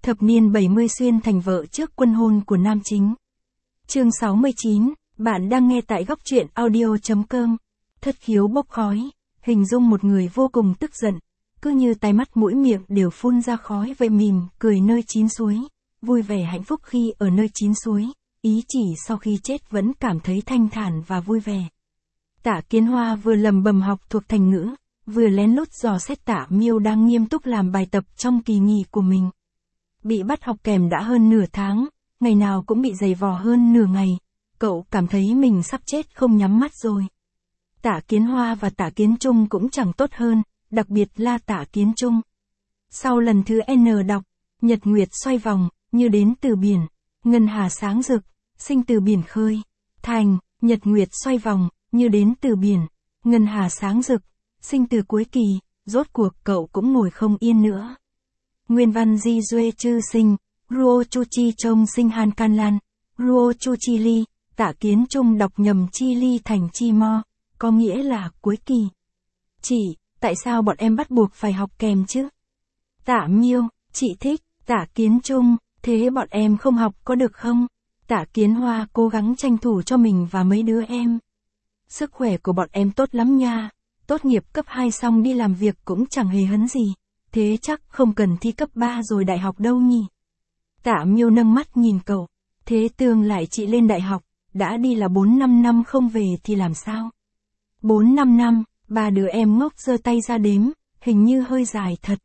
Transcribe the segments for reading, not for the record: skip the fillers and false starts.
Thập niên 70 xuyên thành vợ trước quân hôn của nam chính. Chương 69, bạn đang nghe tại góc truyện audio.com. Thất khiếu bốc khói, hình dung một người vô cùng tức giận, cứ như tai mắt mũi miệng đều phun ra khói vậy, mỉm cười nơi chín suối, vui vẻ hạnh phúc khi ở nơi chín suối, ý chỉ sau khi chết vẫn cảm thấy thanh thản và vui vẻ. Tạ Kiến Hoa vừa lầm bầm học thuộc thành ngữ, vừa lén lút dò xét Tạ Miêu đang nghiêm túc làm bài tập trong kỳ nghỉ của mình. Bị bắt học kèm đã hơn nửa tháng, ngày nào cũng bị giày vò hơn nửa ngày, cậu cảm thấy mình sắp chết không nhắm mắt rồi. Tạ Kiến Hoa và Tạ Kiến Trung cũng chẳng tốt hơn, đặc biệt là Tạ Kiến Trung. Sau lần thứ N đọc, nhật nguyệt xoay vòng, như đến từ biển, ngân hà sáng rực, sinh từ biển khơi, thành, nhật nguyệt xoay vòng, như đến từ biển, ngân hà sáng rực, sinh từ cuối kỳ, rốt cuộc cậu cũng ngồi không yên nữa. Nguyên văn Di Duê Chư Sinh, Ruo Chu Chi Trông Sinh Han Can Lan, Ruo Chu Chi Ly, Tạ Kiến Trung đọc nhầm Chi Ly thành Chi Mo, có nghĩa là cuối kỳ. Chị, tại sao bọn em bắt buộc phải học kèm chứ? Tạ Miêu, chị thích. Tạ Kiến Trung, thế bọn em không học có được không? Tạ Kiến Hoa cố gắng tranh thủ cho mình và mấy đứa em. Sức khỏe của bọn em tốt lắm nha, tốt nghiệp cấp 2 xong đi làm việc cũng chẳng hề hấn gì, thế chắc không cần thi cấp 3 rồi đại học đâu nhỉ? Tạ Miêu nâng mắt nhìn cậu, thế tương lại chị lên đại học, đã đi là 4-5 năm không về thì làm sao? 4-5 năm, ba đứa em ngốc giơ tay ra đếm, hình như hơi dài thật.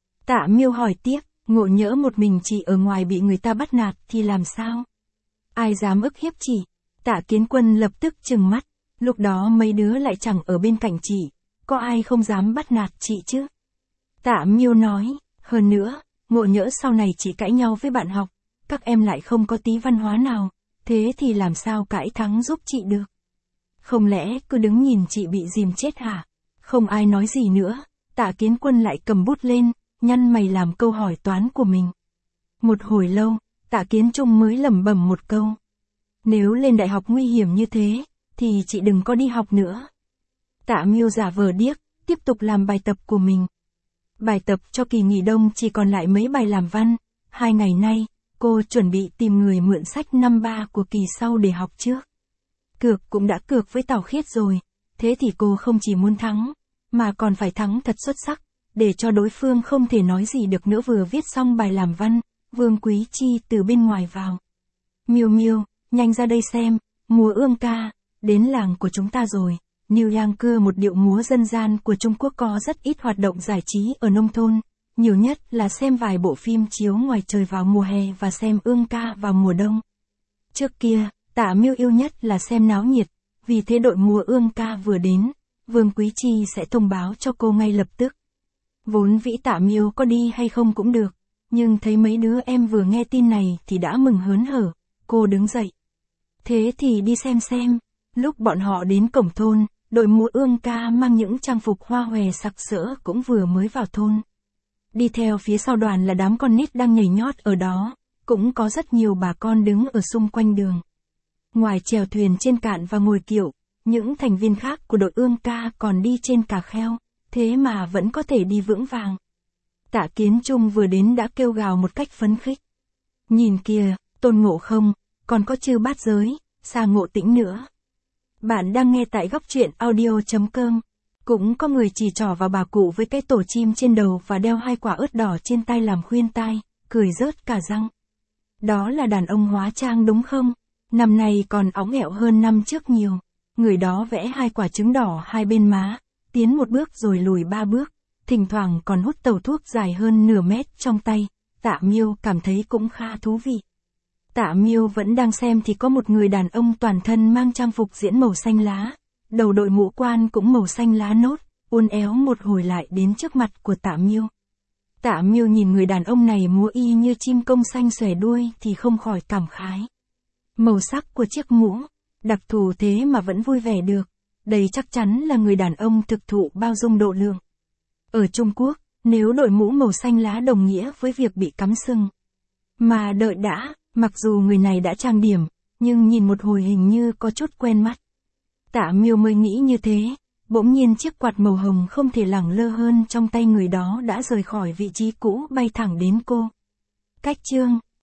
Tạ Miêu hỏi tiếp, ngộ nhỡ một mình chị ở ngoài bị người ta bắt nạt thì làm sao? Ai dám ức hiếp chị? Tạ Kiến Quân lập tức trừng mắt, lúc đó mấy đứa lại chẳng ở bên cạnh chị, có ai không dám bắt nạt chị chứ? Tạ Miêu nói, hơn nữa, ngộ nhỡ sau này chị cãi nhau với bạn học, các em lại không có tí văn hóa nào, thế thì làm sao cãi thắng giúp chị được? Không lẽ cứ đứng nhìn chị bị dìm chết hả? Không ai nói gì nữa, Tạ Kiến Quân lại cầm bút lên, nhăn mày làm câu hỏi toán của mình. Một hồi lâu, Tạ Kiến Trung mới lẩm bẩm một câu. Nếu lên đại học nguy hiểm như thế, thì chị đừng có đi học nữa. Tạ Miêu giả vờ điếc, tiếp tục làm bài tập của mình. Bài tập cho kỳ nghỉ đông chỉ còn lại mấy bài làm văn, 2 ngày nay, cô chuẩn bị tìm người mượn sách năm 3 của kỳ sau để học trước. Cược cũng đã cược với Tào Khiết rồi, thế thì cô không chỉ muốn thắng, mà còn phải thắng thật xuất sắc, để cho đối phương không thể nói gì được nữa. Vừa viết xong bài làm văn, Vương Quý Chi từ bên ngoài vào. Miêu Miêu, nhanh ra đây xem, mùa ương ca, đến làng của chúng ta rồi. New Yang, một điệu múa dân gian của Trung Quốc có rất ít hoạt động giải trí ở nông thôn, nhiều nhất là xem vài bộ phim chiếu ngoài trời vào mùa hè và xem ương ca vào mùa đông. Trước kia, Tạ Miêu yêu nhất là xem náo nhiệt, vì thế đội mùa ương ca vừa đến, Vương Quý Chi sẽ thông báo cho cô ngay lập tức. Vốn vĩ Tạ Miêu có đi hay không cũng được, nhưng thấy mấy đứa em vừa nghe tin này thì đã mừng hớn hở, cô đứng dậy. Thế thì đi xem. Lúc bọn họ đến cổng thôn, đội múa ương ca mang những trang phục hoa hòe sặc sỡ cũng vừa mới vào thôn. Đi theo phía sau đoàn là đám con nít đang nhảy nhót ở đó, cũng có rất nhiều bà con đứng ở xung quanh đường. Ngoài chèo thuyền trên cạn và ngồi kiệu, những thành viên khác của đội ương ca còn đi trên cà kheo, thế mà vẫn có thể đi vững vàng. Tạ Kiến Trung vừa đến đã kêu gào một cách phấn khích. Nhìn kìa, Tôn Ngộ Không, còn có Chư Bát Giới, Sa Ngộ Tĩnh nữa. Bạn đang nghe tại góc truyện audio.com. Cũng có người chỉ trỏ vào bà cụ với cái tổ chim trên đầu và đeo 2 quả ớt đỏ trên tay làm khuyên tai, cười rớt cả răng. Đó là đàn ông hóa trang đúng không? Năm nay còn óng ẹo hơn năm trước nhiều. Người đó vẽ 2 quả trứng đỏ hai bên má, tiến 1 bước rồi lùi 3 bước, thỉnh thoảng còn hút tàu thuốc dài hơn nửa mét trong tay. Tạ Miêu cảm thấy cũng khá thú vị. Tạ Miêu vẫn đang xem thì có một người đàn ông toàn thân mang trang phục diễn màu xanh lá, đầu đội mũ quan cũng màu xanh lá nốt, uốn éo một hồi lại đến trước mặt của Tạ Miêu. Tạ Miêu nhìn người đàn ông này múa y như chim công xanh xòe đuôi thì không khỏi cảm khái. Màu sắc của chiếc mũ, đặc thù thế mà vẫn vui vẻ được, đây chắc chắn là người đàn ông thực thụ bao dung độ lượng. Ở Trung Quốc, nếu đội mũ màu xanh lá đồng nghĩa với việc bị cắm sừng. Mà đợi đã, mặc dù người này đã trang điểm, nhưng nhìn một hồi hình như có chút quen mắt. Tạ Miêu mới nghĩ như thế, bỗng nhiên chiếc quạt màu hồng không thể lẳng lơ hơn trong tay người đó đã rời khỏi vị trí cũ bay thẳng đến cô. Cách chương